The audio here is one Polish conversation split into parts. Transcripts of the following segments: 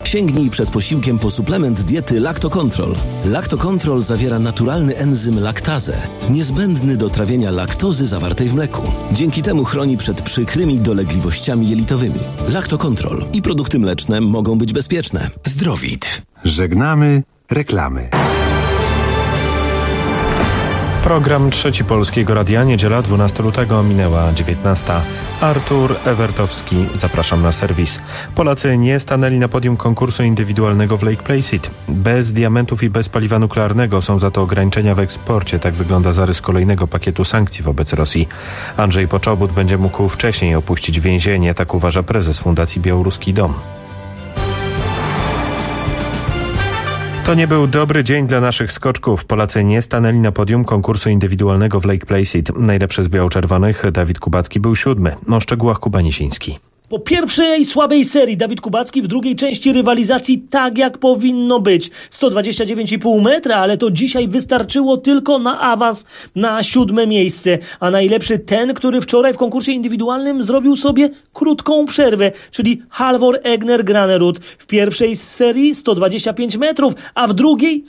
Sięgnij przed posiłkiem po suplement diety Lactocontrol. Lactocontrol zawiera naturalny enzym laktazę, niezbędny do trawienia laktozy zawartej w mleku. Dzięki temu chroni przed przykrymi dolegliwościami jelitowymi. Lactocontrol i produkty mleczne mogą być bezpieczne. Zdrowit. Żegnamy reklamy. Program Trzeci Polskiego Radia, niedziela 12 lutego, minęła 19. Artur Ewertowski, zapraszam na serwis. Polacy nie stanęli na podium konkursu indywidualnego w Lake Placid. Bez diamentów i bez paliwa nuklearnego są za to ograniczenia w eksporcie. Tak wygląda zarys kolejnego pakietu sankcji wobec Rosji. Andrzej Poczobut będzie mógł wcześniej opuścić więzienie, tak uważa prezes Fundacji Białoruski Dom. To nie był dobry dzień dla naszych skoczków. Polacy nie stanęli na podium konkursu indywidualnego w Lake Placid. Najlepszy z biało-czerwonych, Dawid Kubacki, był 7. O szczegółach Kuba Nisiński. Po pierwszej słabej serii Dawid Kubacki w drugiej części rywalizacji tak jak powinno być. 129,5 metra, ale to dzisiaj wystarczyło tylko na awans na 7. miejsce. A najlepszy ten, który wczoraj w konkursie indywidualnym zrobił sobie krótką przerwę, czyli Halvor Egner Granerud. W pierwszej serii 125 metrów, a w drugiej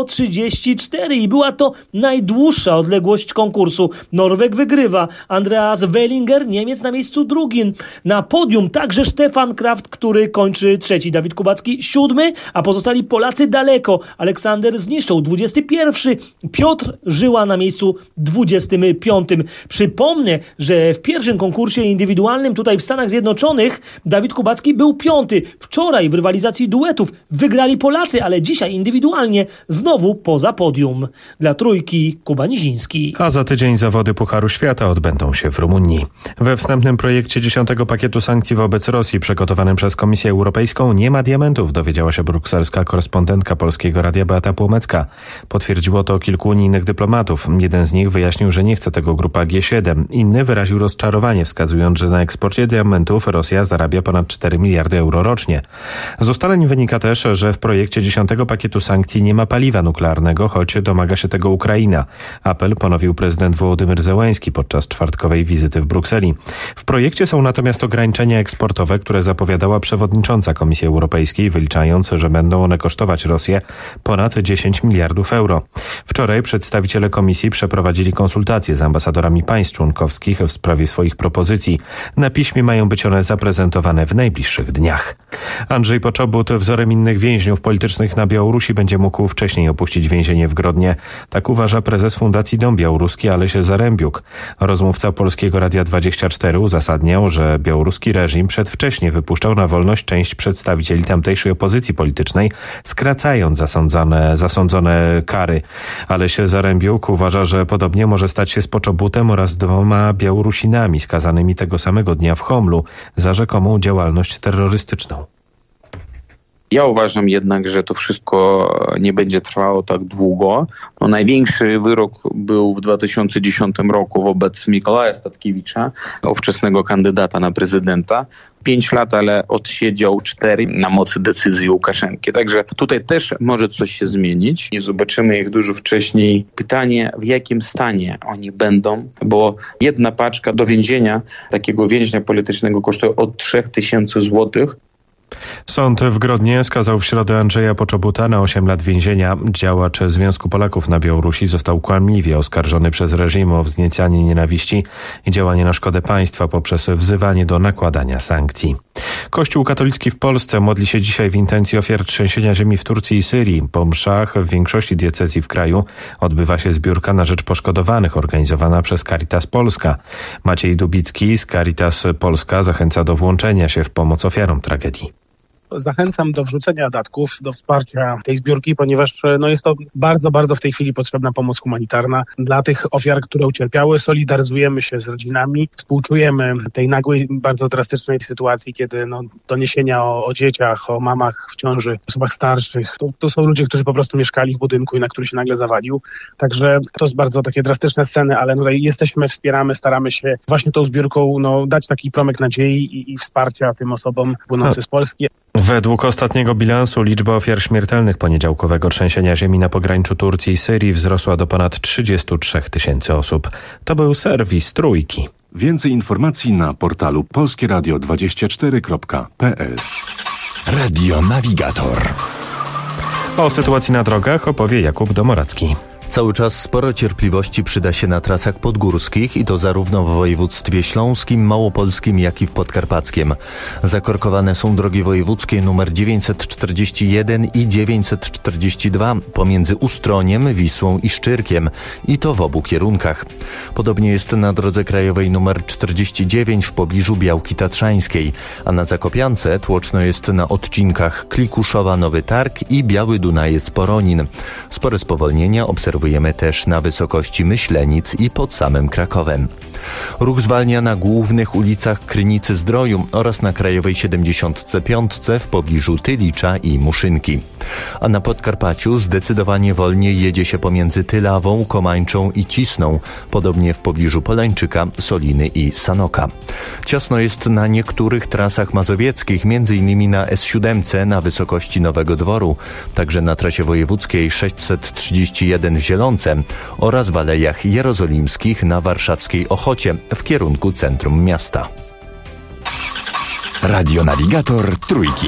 134 i była to najdłuższa odległość konkursu. Norweg wygrywa. Andreas Wellinger, Niemiec, na miejscu drugim. Na podium także Stefan Kraft, który kończy 3. Dawid Kubacki 7, a pozostali Polacy daleko. Aleksander Zniszczał 21, Piotr Żyła na miejscu 25. Przypomnę, że w pierwszym konkursie indywidualnym tutaj w Stanach Zjednoczonych Dawid Kubacki był 5. Wczoraj w rywalizacji duetów wygrali Polacy, ale dzisiaj indywidualnie znowu poza podium. Dla Trójki Kuba Niziński. A za tydzień zawody Pucharu Świata odbędą się w Rumunii. We wstępnym projekcie 10. pakietu sankcji wobec Rosji przygotowanym przez Komisję Europejską nie ma diamentów, dowiedziała się brukselska korespondentka Polskiego Radia Beata Płomecka. Potwierdziło to kilku unijnych dyplomatów. Jeden z nich wyjaśnił, że nie chce tego grupa G7. Inny wyraził rozczarowanie, wskazując, że na eksporcie diamentów Rosja zarabia ponad 4 miliardy euro rocznie. Z ustaleń wynika też, że w projekcie 10. pakietu sankcji nie ma paliwa nuklearnego, choć domaga się tego Ukraina. Apel ponowił prezydent Wołodymyr Zełański podczas czwartkowej wizyty w Brukseli. W projekcie są natomiast ograniczenia eksportowe, które zapowiadała przewodnicząca Komisji Europejskiej, wyliczając, że będą one kosztować Rosję ponad 10 miliardów euro. Wczoraj przedstawiciele Komisji przeprowadzili konsultacje z ambasadorami państw członkowskich w sprawie swoich propozycji. Na piśmie mają być one zaprezentowane w najbliższych dniach. Andrzej Poczobut wzorem innych więźniów politycznych na Białorusi będzie mógł wcześniej opuścić więzienie w Grodnie. Tak uważa prezes Fundacji Dom Białoruski Aleś Zarembiuk. Rozmówca Polskiego Radia 24 uzasadniał, że białoruski reżim przedwcześnie wypuszczał na wolność część przedstawicieli tamtejszej opozycji politycznej, skracając zasądzone kary. Aleś Zarembiuk uważa, że podobnie może stać się z Poczobutem oraz 2 Białorusinami skazanymi tego samego dnia w Homlu za rzekomą działalność terrorystyczną. Ja uważam jednak, że to wszystko nie będzie trwało tak długo. Największy wyrok był w 2010 roku wobec Mikołaja Statkiewicza, ówczesnego kandydata na prezydenta. 5 lat, ale odsiedział 4 na mocy decyzji Łukaszenki. Także tutaj też może coś się zmienić i zobaczymy ich dużo wcześniej. Pytanie, w jakim stanie oni będą, bo jedna paczka do więzienia takiego więźnia politycznego kosztuje od 3000 złotych. Sąd w Grodnie skazał w środę Andrzeja Poczobuta na 8 lat więzienia. Działacz Związku Polaków na Białorusi został kłamliwie oskarżony przez reżim o wzniecanie nienawiści i działanie na szkodę państwa poprzez wzywanie do nakładania sankcji. Kościół katolicki w Polsce modli się dzisiaj w intencji ofiar trzęsienia ziemi w Turcji i Syrii. Po mszach w większości diecezji w kraju odbywa się zbiórka na rzecz poszkodowanych organizowana przez Caritas Polska. Maciej Dubicki z Caritas Polska zachęca do włączenia się w pomoc ofiarom tragedii. Zachęcam do wrzucenia datków, do wsparcia tej zbiórki, ponieważ jest to bardzo, bardzo w tej chwili potrzebna pomoc humanitarna dla tych ofiar, które ucierpiały. Solidaryzujemy się z rodzinami, współczujemy tej nagłej, bardzo drastycznej sytuacji, kiedy doniesienia o dzieciach, o mamach w ciąży, osobach starszych, to są ludzie, którzy po prostu mieszkali w budynku i na który się nagle zawalił. Także to jest bardzo takie drastyczne sceny, ale tutaj jesteśmy, wspieramy, staramy się właśnie tą zbiórką dać taki promyk nadziei i wsparcia tym osobom płynącym z Polski. Według ostatniego bilansu liczba ofiar śmiertelnych poniedziałkowego trzęsienia ziemi na pograniczu Turcji i Syrii wzrosła do ponad 33 000 osób. To był serwis Trójki. Więcej informacji na portalu polskieradio24.pl. Radio Navigator. O sytuacji na drogach opowie Jakub Domoracki. Cały czas sporo cierpliwości przyda się na trasach podgórskich i to zarówno w województwie śląskim, małopolskim, jak i w podkarpackim. Zakorkowane są drogi wojewódzkie nr 941 i 942 pomiędzy Ustroniem, Wisłą i Szczyrkiem i to w obu kierunkach. Podobnie jest na drodze krajowej nr 49 w pobliżu Białki Tatrzańskiej, a na Zakopiance tłoczno jest na odcinkach Klikuszowa-Nowy Targ i Biały Dunajec-Poronin. Spore spowolnienia obserwujemy też na wysokości Myślenic i pod samym Krakowem. Ruch zwalnia na głównych ulicach Krynicy-Zdroju oraz na krajowej 75 w pobliżu Tylicza i Muszynki. A na Podkarpaciu zdecydowanie wolniej jedzie się pomiędzy Tylawą, Komańczą i Cisną, podobnie w pobliżu Polańczyka, Soliny i Sanoka. Ciasno jest na niektórych trasach mazowieckich, m.in. na S7 na wysokości Nowego Dworu, także na trasie wojewódzkiej 631 w Zielonce oraz w Alejach Jerozolimskich na warszawskiej Ochocie w kierunku centrum miasta. Radio Navigator Trójki.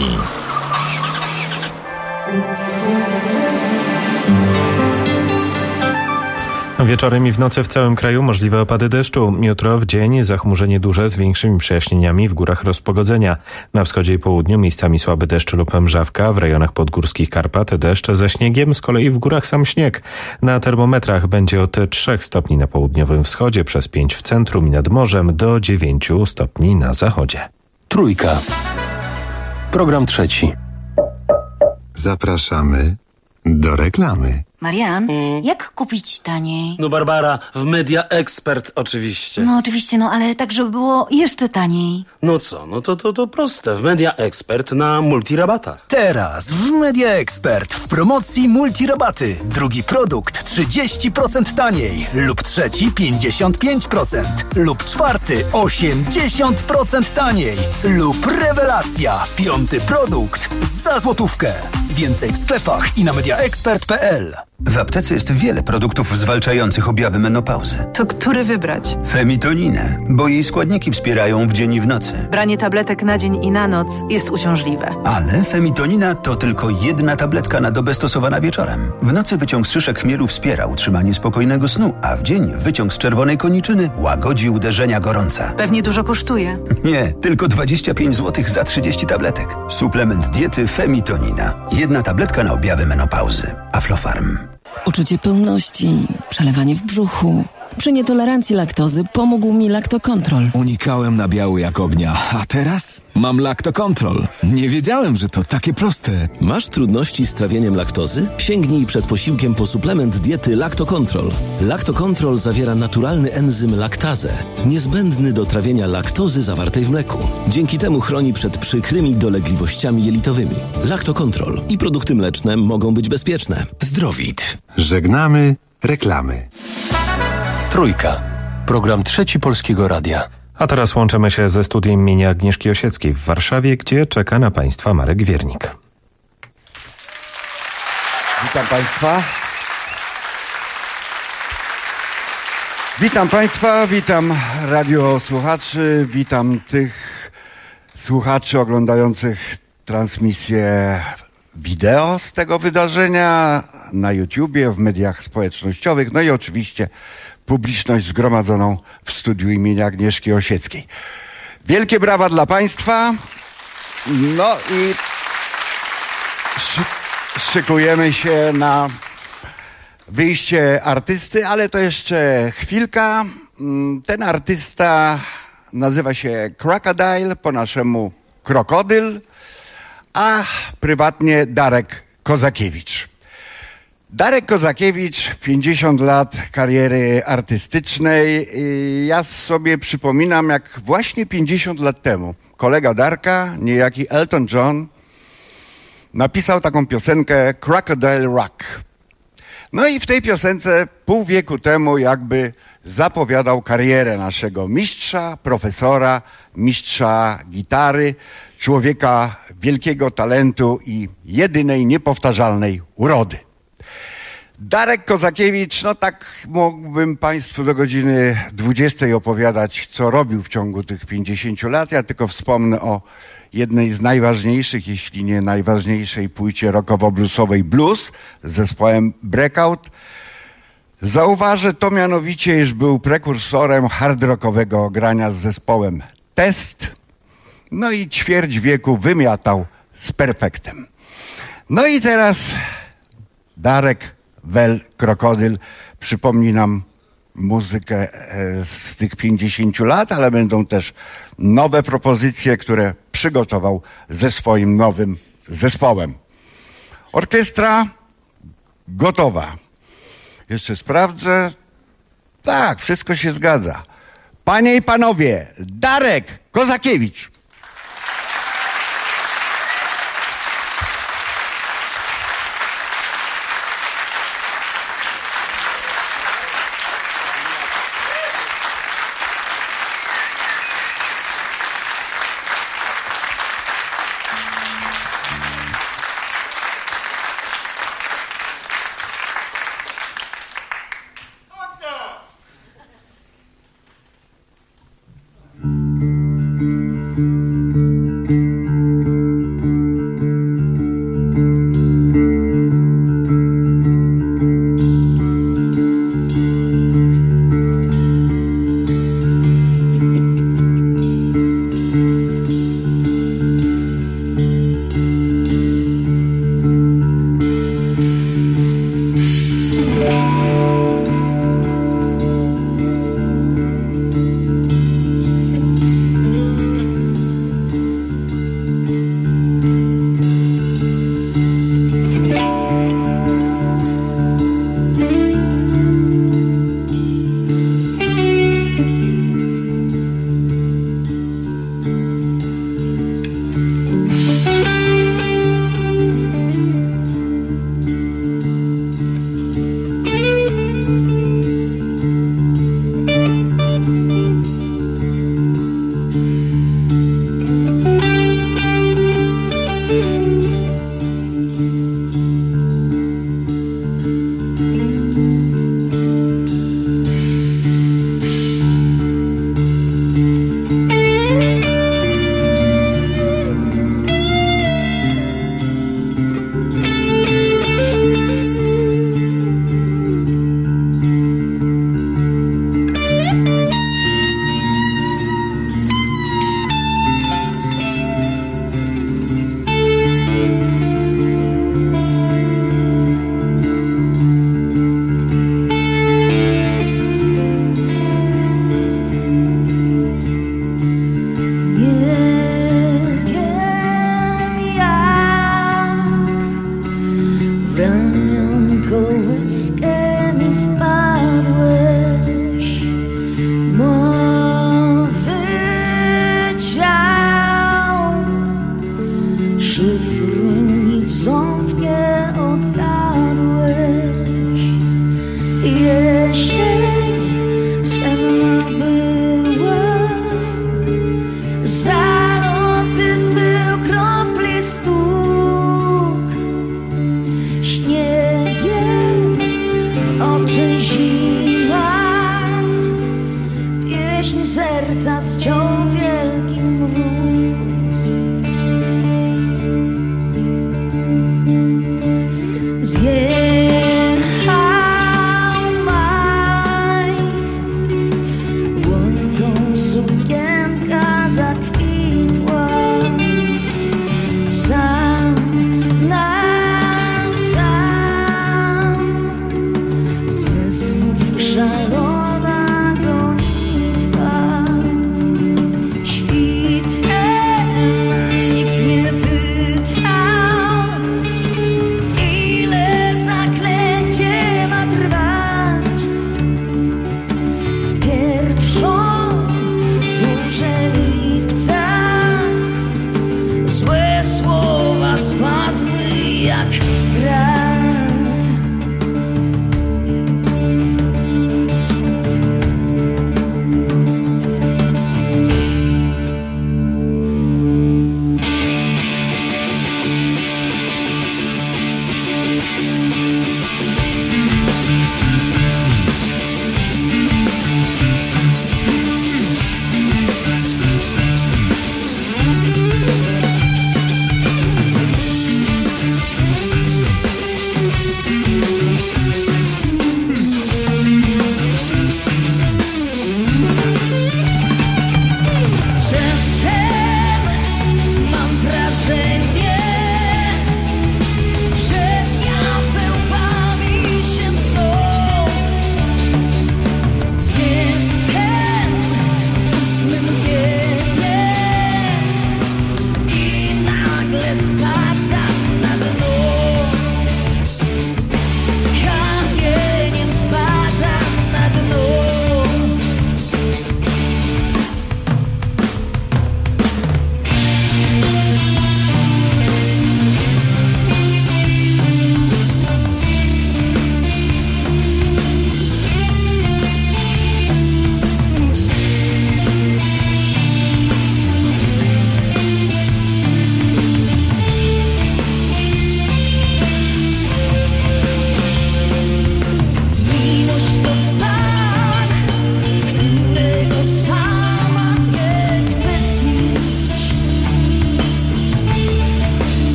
Wieczorem i w nocy w całym kraju możliwe opady deszczu. Jutro w dzień zachmurzenie duże z większymi przejaśnieniami, w górach rozpogodzenia. Na wschodzie i południu miejscami słaby deszcz lub mrzawka, w rejonach podgórskich Karpat deszcz ze śniegiem, z kolei w górach sam śnieg. Na termometrach będzie od 3 stopni na południowym wschodzie, przez 5 w centrum i nad morzem, do 9 stopni na zachodzie. Trójka. Program trzeci. Zapraszamy do reklamy. Marian, jak kupić taniej? No Barbara, w Media Expert oczywiście. No oczywiście, ale tak, żeby było jeszcze taniej. No co, no to proste. W Media Expert na multirabatach. Teraz w Media Expert w promocji multirabaty. Drugi produkt 30% taniej lub trzeci 55% lub czwarty 80% taniej lub rewelacja, piąty produkt za złotówkę. Więcej w sklepach i na mediaexpert.pl. W aptece jest wiele produktów zwalczających objawy menopauzy. To który wybrać? Femitoninę, bo jej składniki wspierają w dzień i w nocy. Branie tabletek na dzień i na noc jest uciążliwe. Ale Femitonina to tylko jedna tabletka na dobę stosowana wieczorem. W nocy wyciąg z szyszek chmielu wspiera utrzymanie spokojnego snu, a w dzień wyciąg z czerwonej koniczyny łagodzi uderzenia gorąca. Pewnie dużo kosztuje. Nie, tylko 25 zł za 30 tabletek. Suplement diety Femitonina. Jedna tabletka na objawy menopauzy. Aflofarm. Uczucie pełności, przelewanie w brzuchu. Przy nietolerancji laktozy pomógł mi Lactocontrol. Unikałem nabiału jak ognia, a teraz mam Lactocontrol. Nie wiedziałem, że to takie proste. Masz trudności z trawieniem laktozy? Sięgnij przed posiłkiem po suplement diety Lactocontrol. Lactocontrol zawiera naturalny enzym laktazę, niezbędny do trawienia laktozy zawartej w mleku. Dzięki temu chroni przed przykrymi dolegliwościami jelitowymi. Lactocontrol i produkty mleczne mogą być bezpieczne. Zdrowit. Żegnamy reklamy. Trójka. Program trzeci Polskiego Radia. A teraz łączymy się ze studiem imienia Agnieszki Osieckiej w Warszawie, gdzie czeka na Państwa Marek Wiernik. Witam Państwa. Witam Państwa, witam radiosłuchaczy, witam tych słuchaczy oglądających transmisję wideo z tego wydarzenia na YouTubie, w mediach społecznościowych, no i oczywiście publiczność zgromadzoną w studiu imienia Agnieszki Osieckiej. Wielkie brawa dla Państwa. No i szykujemy się na wyjście artysty, ale to jeszcze chwilka. Ten artysta nazywa się Crocodile, po naszemu krokodyl, a prywatnie Darek Kozakiewicz. Darek Kozakiewicz, 50 lat kariery artystycznej. Ja sobie przypominam, jak właśnie 50 lat temu kolega Darka, niejaki Elton John, napisał taką piosenkę Crocodile Rock. No i w tej piosence pół wieku temu jakby zapowiadał karierę naszego mistrza, profesora, mistrza gitary, człowieka wielkiego talentu i jedynej niepowtarzalnej urody. Darek Kozakiewicz, no tak mógłbym Państwu do godziny 20 opowiadać, co robił w ciągu tych 50 lat. Ja tylko wspomnę o jednej z najważniejszych, jeśli nie najważniejszej płycie rockowo-bluesowej Blues z zespołem Breakout. Zauważę to mianowicie, iż był prekursorem hard rockowego grania z zespołem Test. No i ćwierć wieku wymiatał z Perfektem. No i teraz Darek Well Krokodyl przypomni nam muzykę z tych 50 lat, ale będą też nowe propozycje, które przygotował ze swoim nowym zespołem. Orkiestra gotowa. Jeszcze sprawdzę. Tak, wszystko się zgadza. Panie i panowie, Darek Kozakiewicz.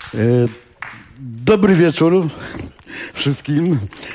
Dobry wieczór wszystkim.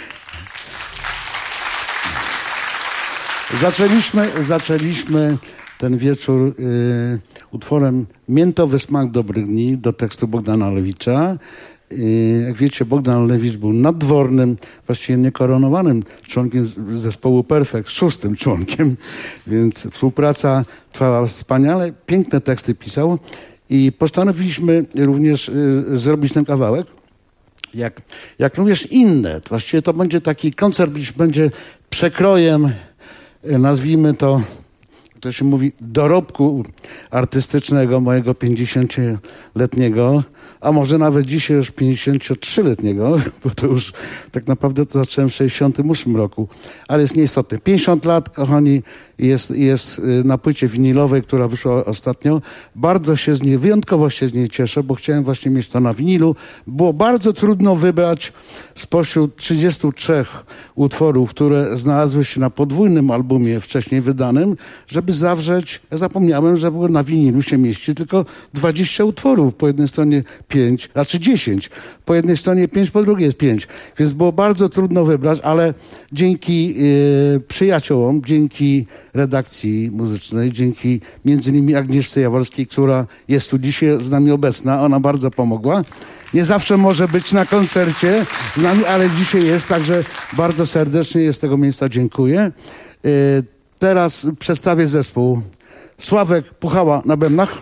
Zaczęliśmy ten wieczór utworem Miętowy smak dobrych dni do tekstu Bogdana Lewicza. Jak wiecie, Bogdan Lewicz był nadwornym, właściwie niekoronowanym członkiem zespołu Perfekt, 6. członkiem, więc współpraca trwała wspaniale, piękne teksty pisał i postanowiliśmy również zrobić ten kawałek, jak również inne. Właściwie to będzie taki koncert, będzie przekrojem, nazwijmy to się mówi, dorobku artystycznego mojego 50-letniego, a może nawet dzisiaj już 53-letniego, bo to już tak naprawdę to zacząłem w 68 roku, ale jest nieistotne. 50 lat, kochani, jest na płycie winilowej, która wyszła ostatnio. Bardzo się z niej, wyjątkowo się z niej cieszę, bo chciałem właśnie mieć to na winilu. Było bardzo trudno wybrać spośród 33 utworów, które znalazły się na podwójnym albumie wcześniej wydanym, żeby zawrzeć, ja zapomniałem, że na winilu się mieści tylko 20 utworów. Po jednej stronie 5, znaczy 10. Po jednej stronie 5, po drugiej jest 5. Więc było bardzo trudno wybrać, ale dzięki przyjaciołom, dzięki redakcji muzycznej, dzięki między innymi Agnieszce Jaworskiej, która jest tu dzisiaj z nami obecna, ona bardzo pomogła. Nie zawsze może być na koncercie z nami, ale dzisiaj jest, także bardzo serdecznie jej z tego miejsca dziękuję. Teraz przedstawię zespół. Sławek Puchała na bębnach.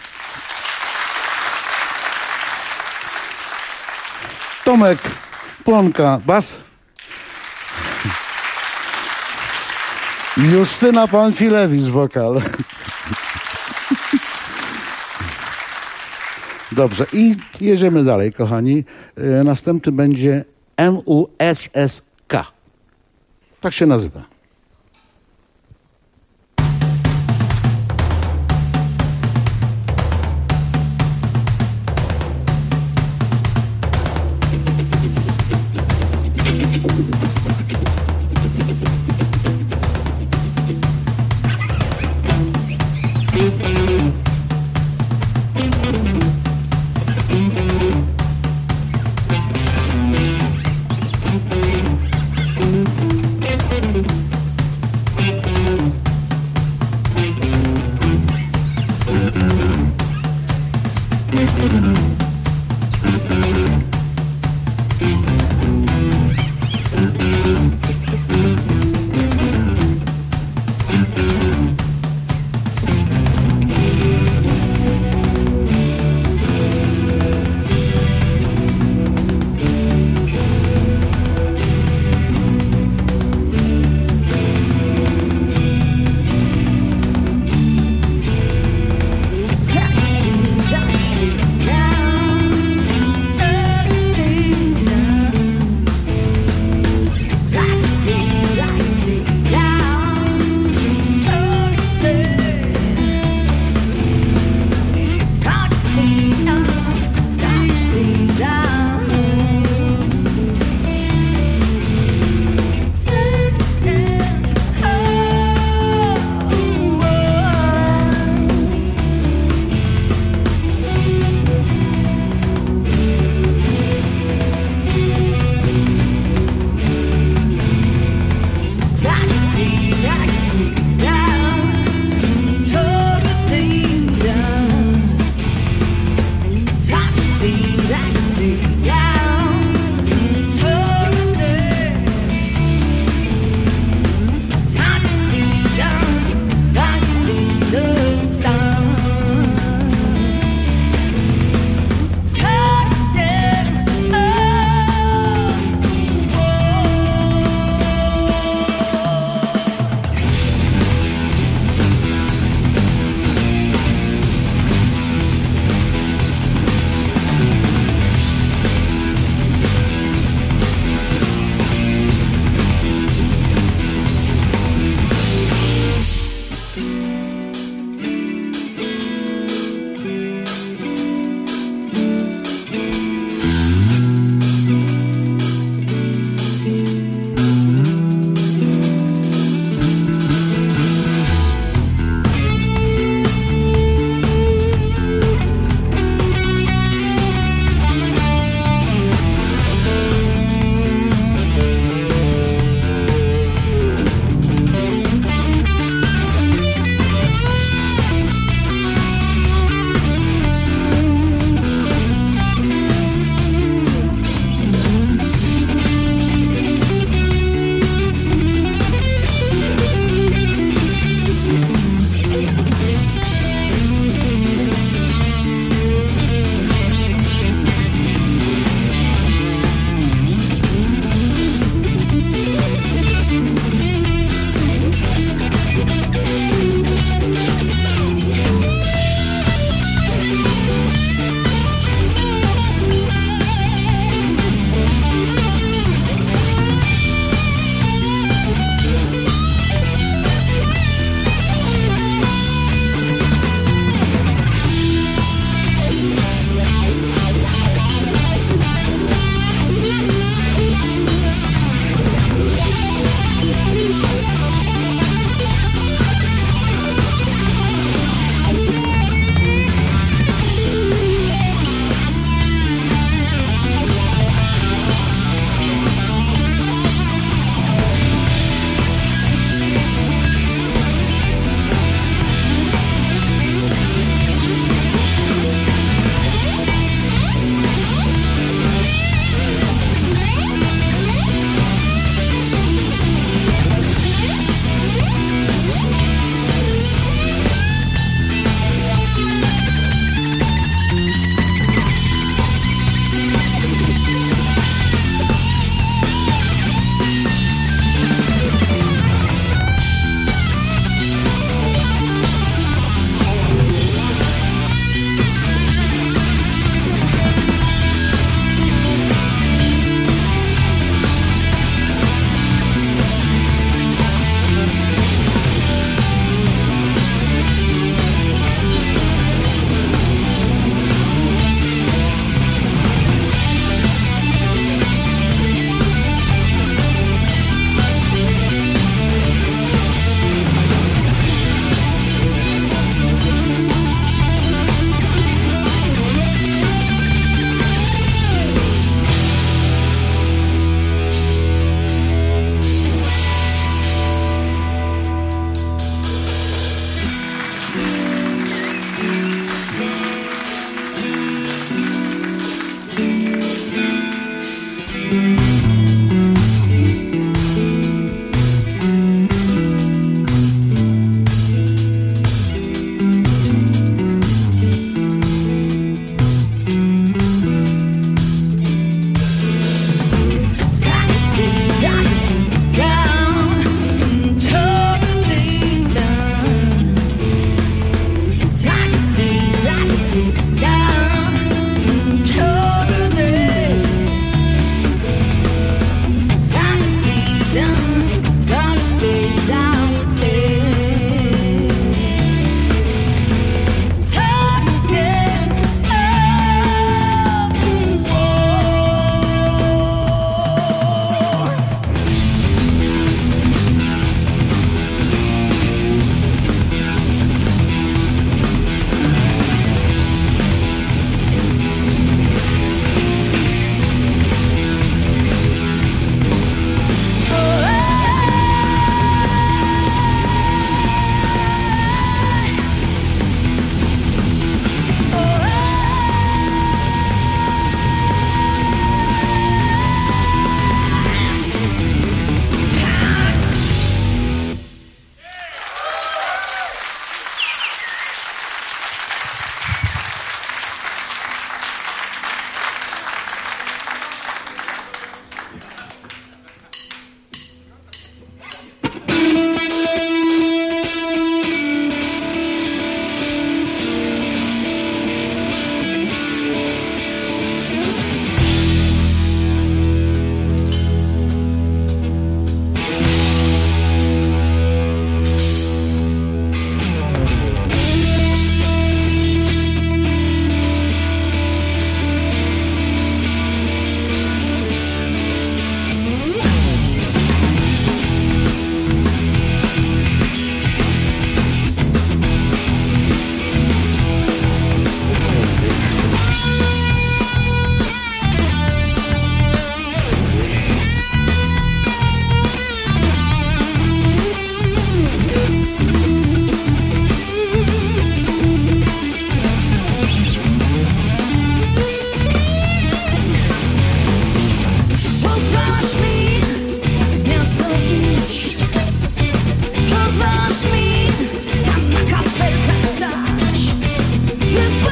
Tomek Plonka, bas. Justyna Panfilewicz, wokal. Dobrze, i jedziemy dalej, kochani. Następny będzie MUSSK. Tak się nazywa.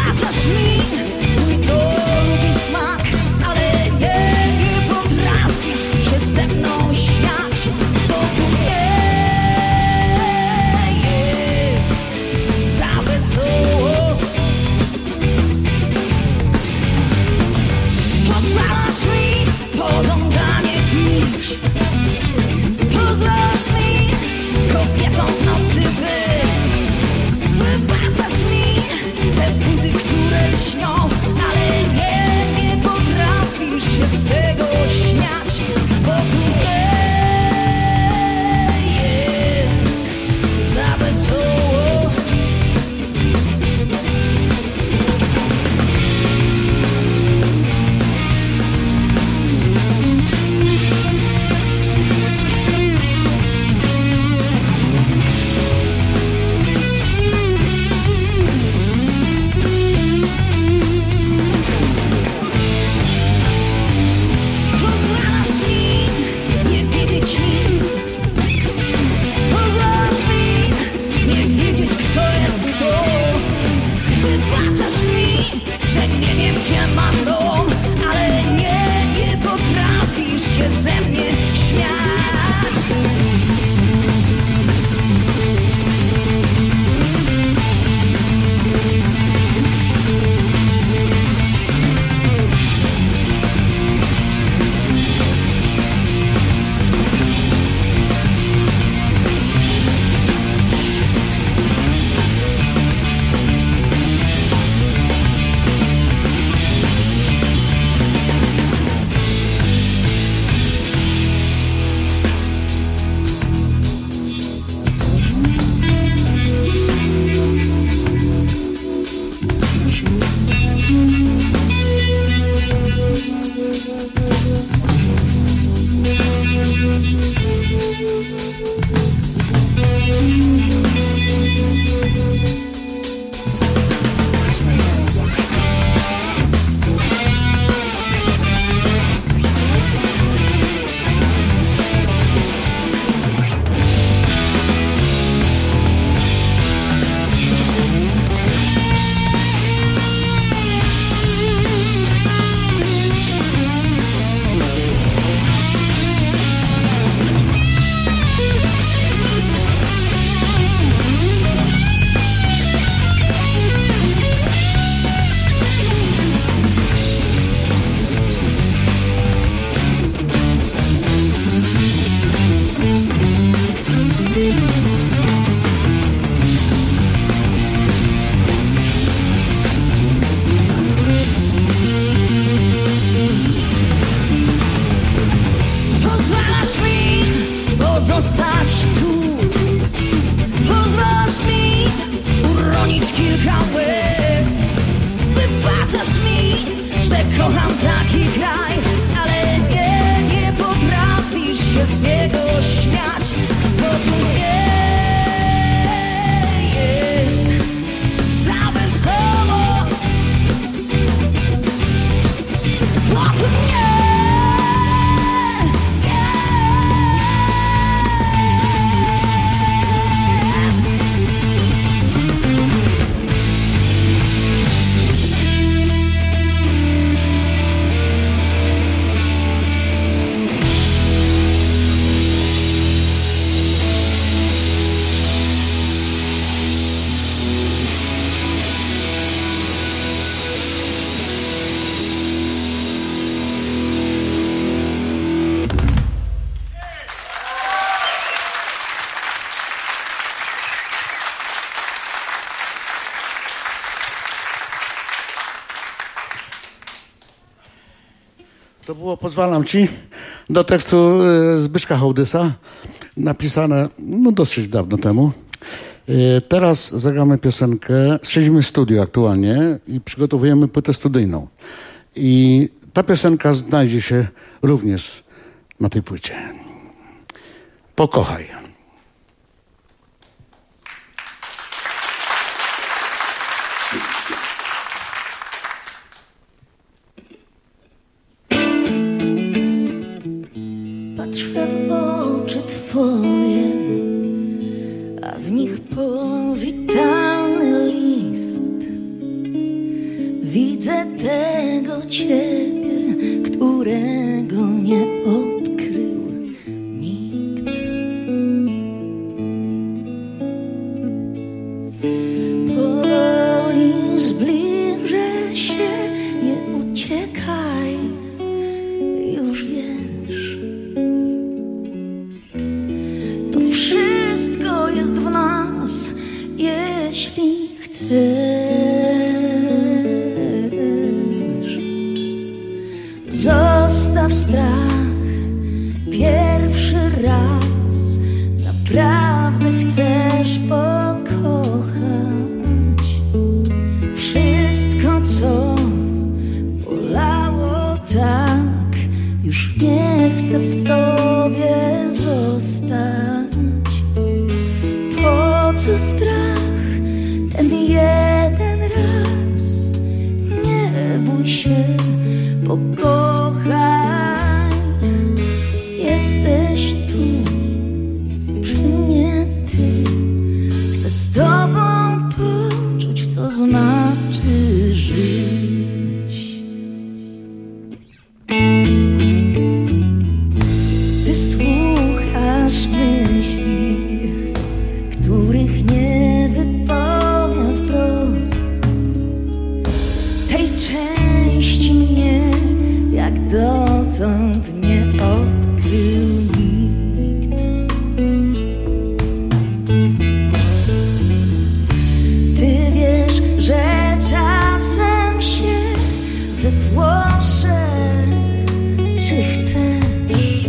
Wybaczasz mi mój długi smak, ale nie potrafisz się ze mną śmiać, bo tu nie jest za wesoło. Pozwalasz mi pożądanie pić, pozwalasz mi kobietą w nocy być. Wybaczasz mi te buty, które śnią, ale nie potrafisz się z tego śmiać, bo tu nie jest za wesoło. Pozwalasz mi nie wiedzieć nic, pozwalasz mi nie wiedzieć, kto jest kto. Wybaczasz mi, że nie wiem, gdzie mam dom, ale nie potrafisz się ze mnie śmiać. Pozwalasz mi pozostać tu, pozwalasz mi uronić kilka łez. Wybaczasz mi, że kocham taki kraj, ale nie potrafisz się z niego śmiać, bo tu nie jest za wesoło, bo tu nie. To było Pozwalam ci do tekstu Zbyszka Hołdysa, napisane dosyć dawno temu. Teraz zagramy piosenkę, siedzimy w studiu aktualnie i przygotowujemy płytę studyjną. I ta piosenka znajdzie się również na tej płycie. Pokochaj. Patrzę w oczy twoje, a w nich powitany list. widzę tego ciebie, którego nie odkrył nikt. Powoli zbliżę się, nie uciekaj, już wiesz. To wszystko jest w nas, jeśli chcesz. Zostaw strach pierwszy raz, naprawdę chcesz pokochać. Wszystko, co bolało tak, już nie chcę w tobie zostać. Po co strach ten jeden raz? Nie bój się, pokochaj. Jesteś tu przy mnie, ty. Chcę z tobą poczuć, co znaczy żyć. Ty słuchasz myśli, których nie wypowiem wprost. Tej części mnie jak dotąd nie odkrył nikt. Ty wiesz, że czasem się wypłoszę. Czy chcesz?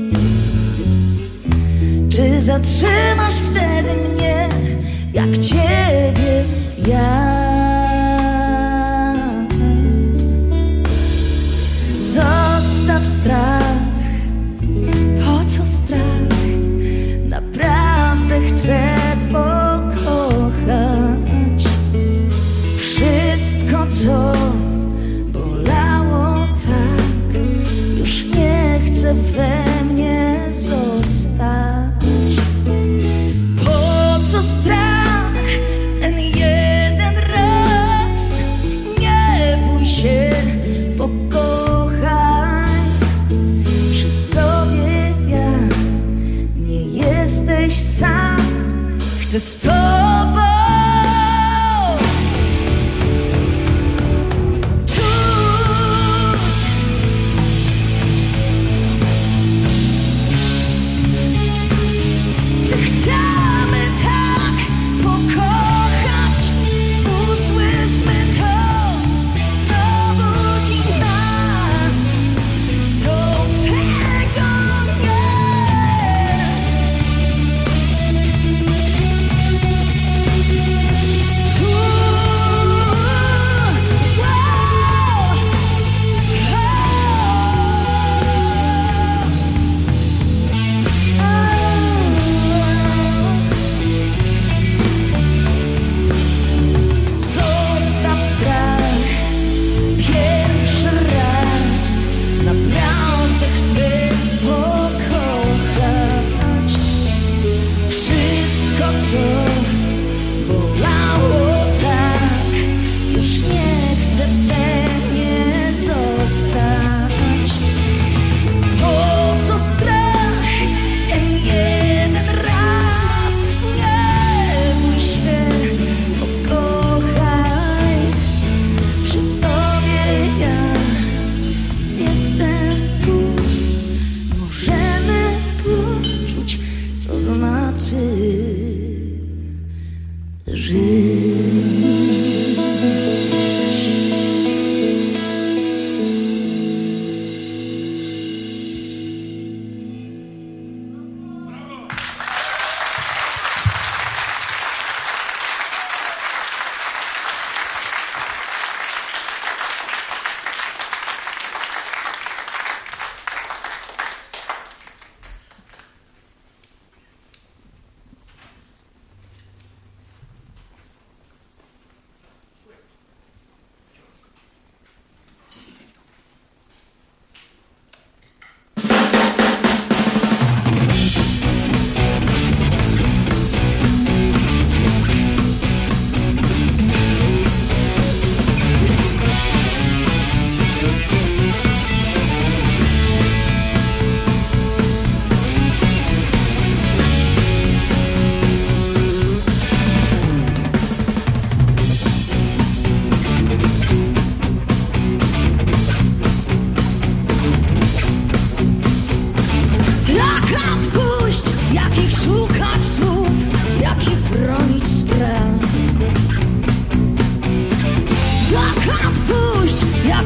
Czy zatrzymasz wtedy mnie, jak ciebie ja? Zostaw strach, po co strach? Naprawdę chcę pokochać. Wszystko, co bolało tak, już nie chcę we mnie zostać. Po co strach ten jeden raz? Nie bój się, pokochaj. Przy tobie ja nie jesteś sam. Chcę z tobą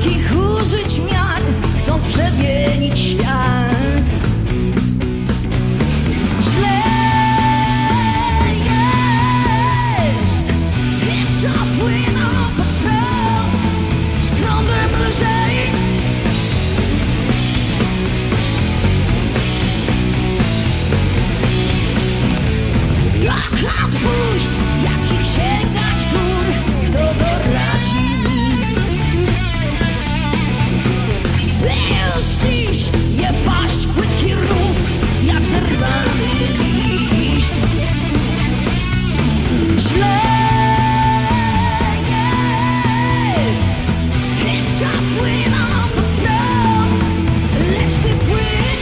jakich użyć miar, chcąc przemienić świat. Źle jest tym, co płyną pod prąd, z prądem lżej. Dokąd pójść, jakich sięgać gór, kto doradzi mi? By już dziś nie paść w płytki rów, jak zerwany liść. Źle jest tym, co płyną pod prąd, lecz ty płyń.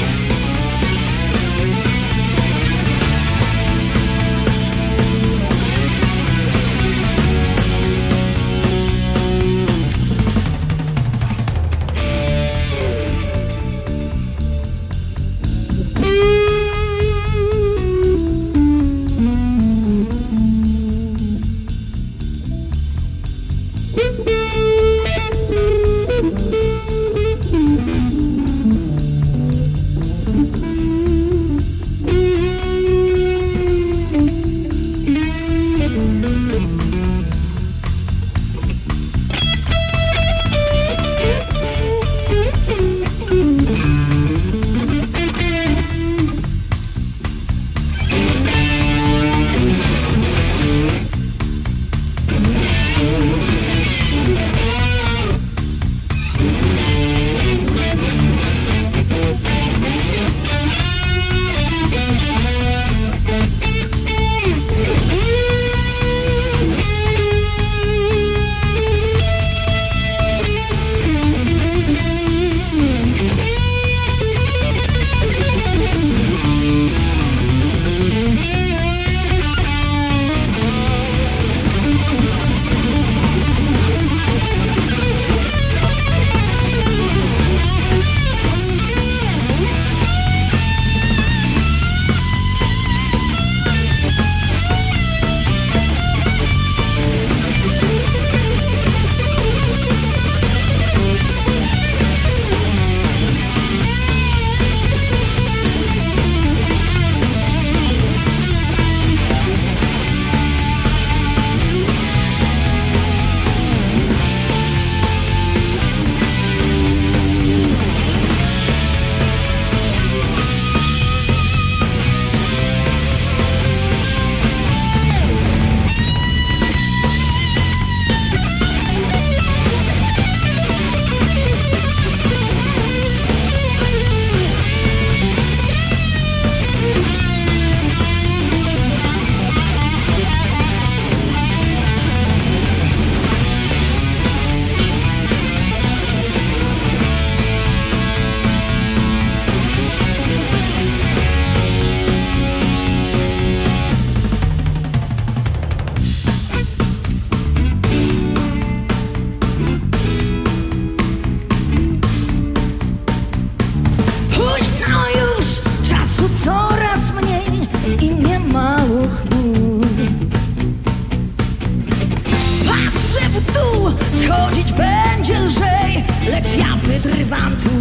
wytrwam tu.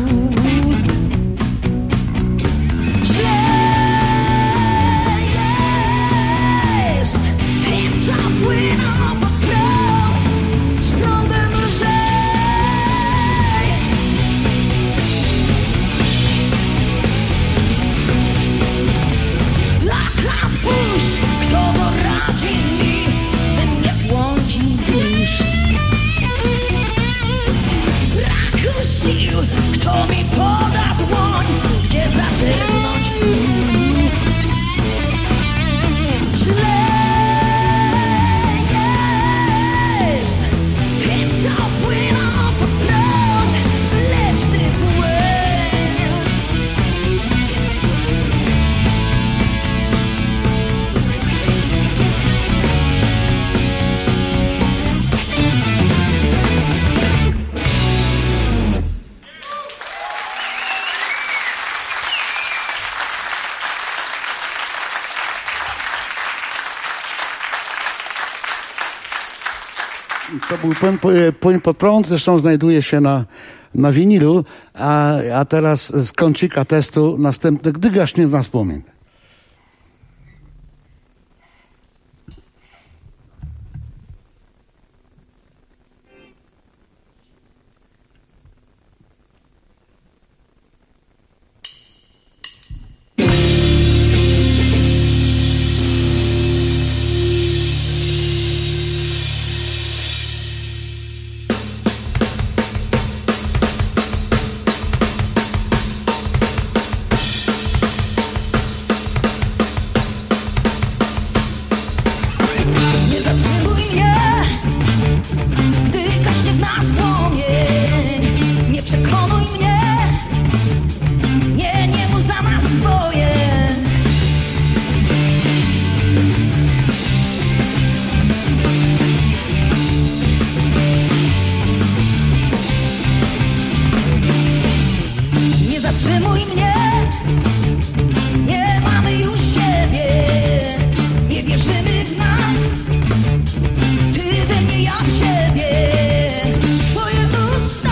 Źle jest tym, co płyną pod prąd, z prądem lżej. Dokąd pójść, kto doradzi mi, bym nie błądził już. Braku To był Płyn pod prąd, zresztą znajduje się na winilu, a teraz z kącika testu następny, Gdy gaśnie w nas płomień. Twoje usta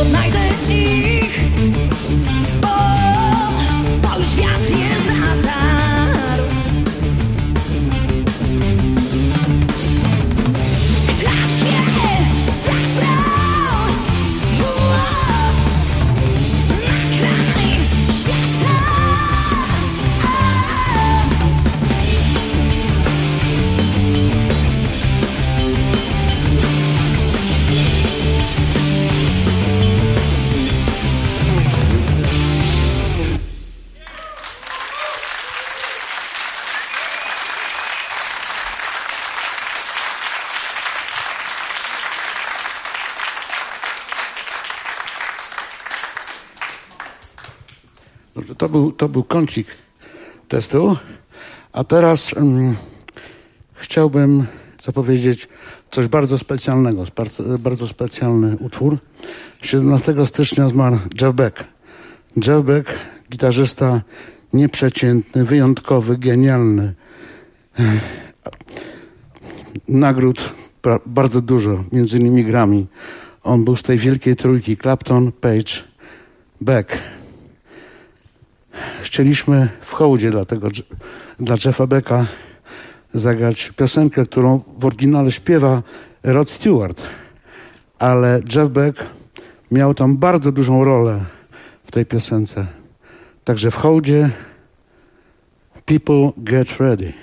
odnajdę ich, bo już wiatr je zatarł. Ktoś mnie zabrał na kraj świata. Dobrze, to był kącik testu, a teraz chciałbym zapowiedzieć coś bardzo specjalnego, bardzo specjalny utwór. 17 stycznia zmarł Jeff Beck. Jeff Beck, gitarzysta nieprzeciętny, wyjątkowy, genialny. Nagród bardzo dużo, między innymi Grammy. On był z tej wielkiej trójki Clapton, Page, Beck. Chcieliśmy w hołdzie dla Jeffa Becka zagrać piosenkę, którą w oryginale śpiewa Rod Stewart, ale Jeff Beck miał tam bardzo dużą rolę w tej piosence. Także w hołdzie People Get Ready.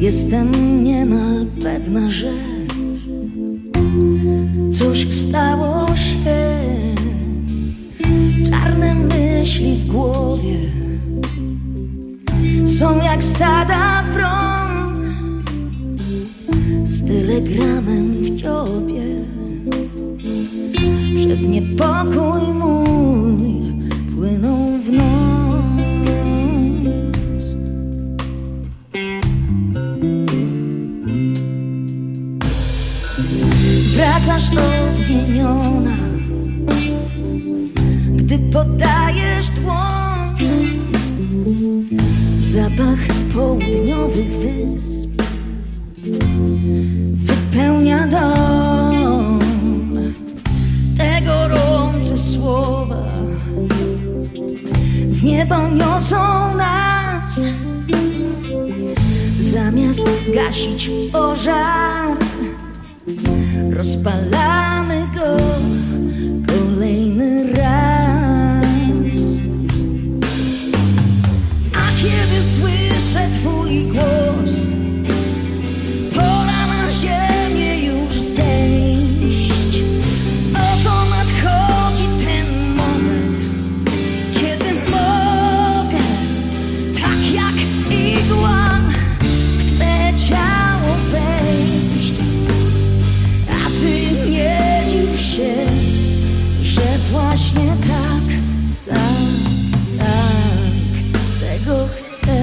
Jestem niemal pewna, że coś stało się. Czarne myśli w głowie są jak stada wron z telegramem w dziobie. Przez niepokój mój płyną w noc. Wracasz odmieniona, gdy podajesz dłoń. Zapach południowych wysp wypełnia dom. Te gorące słowa w niebo niosą nas. Zamiast gasić pożar, rozpalamy go kolejny raz. A kiedy słyszę twój głos, pora na ziemię już zejść. Oto nadchodzi ten moment, kiedy mogę, tak jak igła, w twe ciało wejść. A ty nie dziw się, że właśnie tak, tego chcę.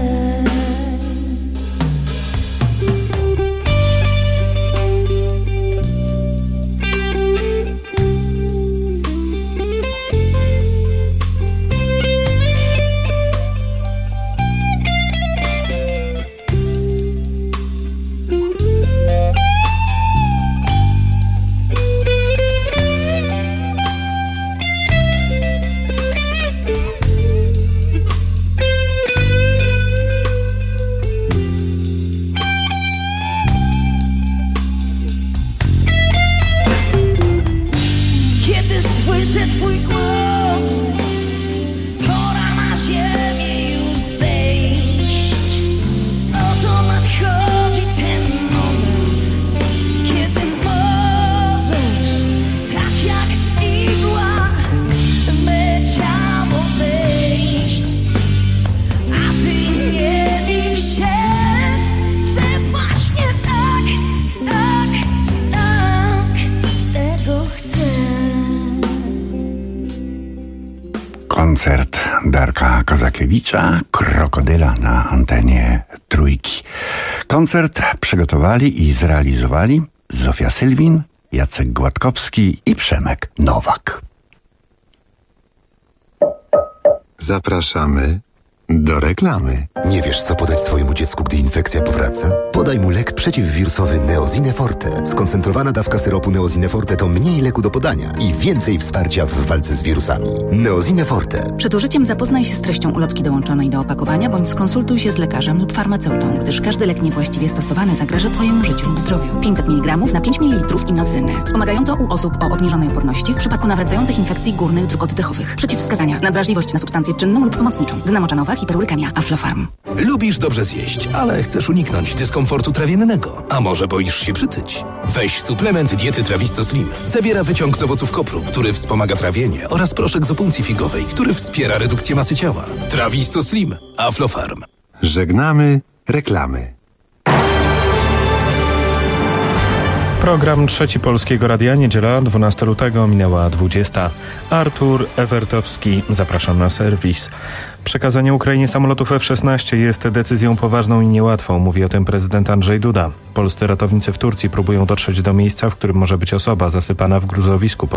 Kiedy słyszę twój głos, pora na ziemię już zejść. Oto nadchodzi ten moment, kiedy możesz, tak jak igła, w me ciało wejść. A ty nie dziw się, że właśnie tak, tego chcę. Koncert Darka Kozakiewicza, Krokodyla na antenie Trójki. Koncert przygotowali i zrealizowali Zofia Sylwin, Jacek Gładkowski i Przemek Nowak. Zapraszamy do reklamy. Nie wiesz, co podać swojemu dziecku, gdy infekcja powraca? Podaj mu lek przeciwwirusowy Neosine Forte. Skoncentrowana dawka syropu Neosine Forte to mniej leku do podania i więcej wsparcia w walce z wirusami. Neosine Forte. Przed użyciem zapoznaj się z treścią ulotki dołączonej do opakowania, bądź skonsultuj się z lekarzem lub farmaceutą, gdyż każdy lek niewłaściwie stosowany zagraża Twojemu życiu lub zdrowiu. 500 mg na 5 ml inocyny. Wspomagająco u osób o obniżonej odporności w przypadku nawracających infekcji górnych dróg oddechowych. Przeciwwskazania: nadwrażliwość na substancję czynną lub pomocniczą. Dna moczanowa, hiperurykemia, Aflofarm. Lubisz dobrze zjeść, ale chcesz uniknąć dyskomfortu trawiennego. A może boisz się przytyć? Weź suplement diety Trawisto Slim. Zawiera wyciąg z owoców kopru, który wspomaga trawienie, oraz proszek z opuncji figowej, który wspiera redukcję masy ciała. Trawisto Slim. Aflofarm. Żegnamy reklamy. Program Trzeci Polskiego Radia, niedziela 12 lutego, minęła 20. Artur Ewertowski, zapraszam na serwis. Przekazanie Ukrainie samolotów F-16 jest decyzją poważną i niełatwą, mówi o tym prezydent Andrzej Duda. Polscy ratownicy w Turcji próbują dotrzeć do miejsca, w którym może być osoba zasypana w gruzowisku